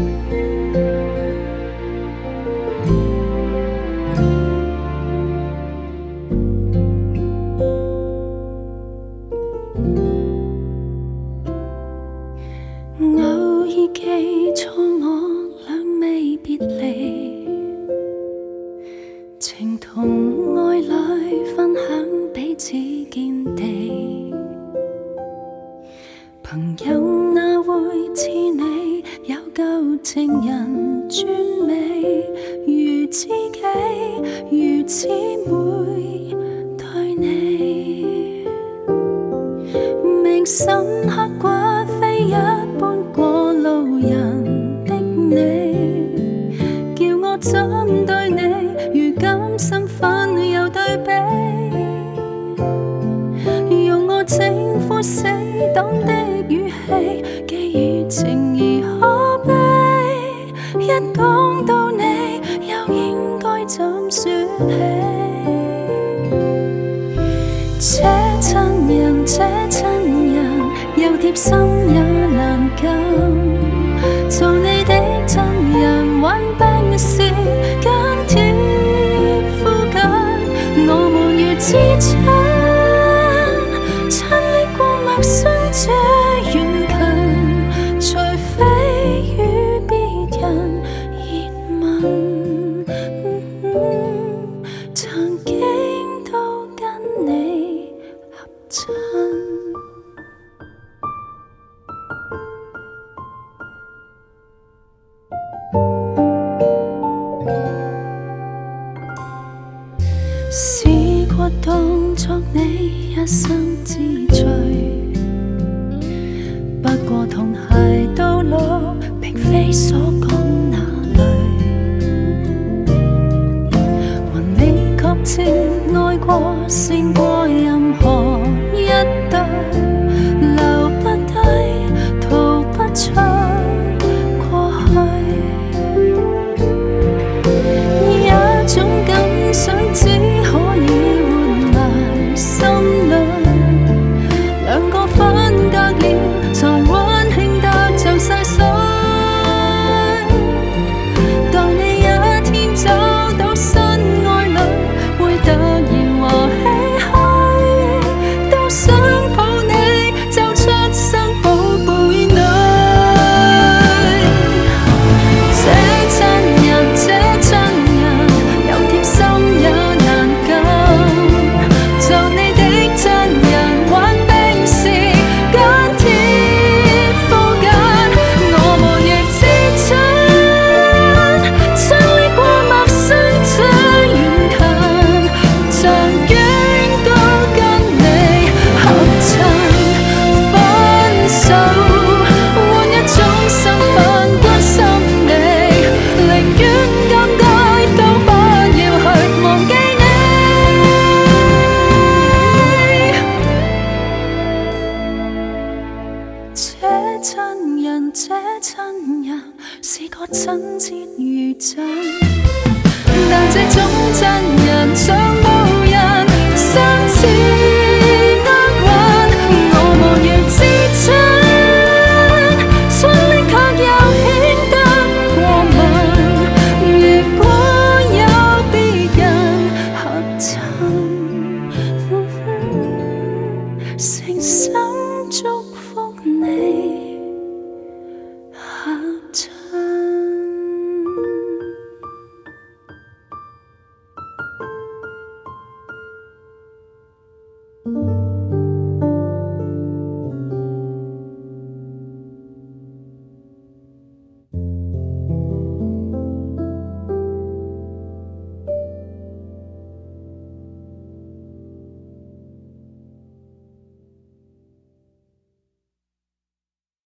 偶尔记错我俩未别离，情同爱侣分享彼此见地。朋友哪会似你有旧情人专美，如知己如姊妹对你，明深刻骨非一般过路人的你，叫我怎对你如今身份有对比，用我整副死党的语气寄予情义可悲，一讲到你又应该怎说起？这亲人，这亲人，又贴心也难禁。做你的真人，患病时紧贴附近，我们如至亲，亲历过陌生这遠近，除非與別人熱吻，曾經都跟你合襯。試過當作你一生之最，不過同偕到老並非所講那類，還你確證愛過勝過任何一對，留不低逃不出過去，有種感想只可以活埋心裏，兩個分隔了才溫馨得就細碎，待你一天找到新愛侶，會突然和唏噓，都想抱你就出生寶貝女。這親人，這親人，有貼心也難禁。做你的真人，患病時緊貼附近，我們如至親，親歷過陌生這遠近，曾經都跟你合襯。分手換一種身份，關心你，寧願尷尬都不要去忘記你。這親人，這親人，是個親切如真，但這種真人像無人相似厄運，我們如至親，親歷卻又顯得過敏。如果有別人合襯，誠心祝福你。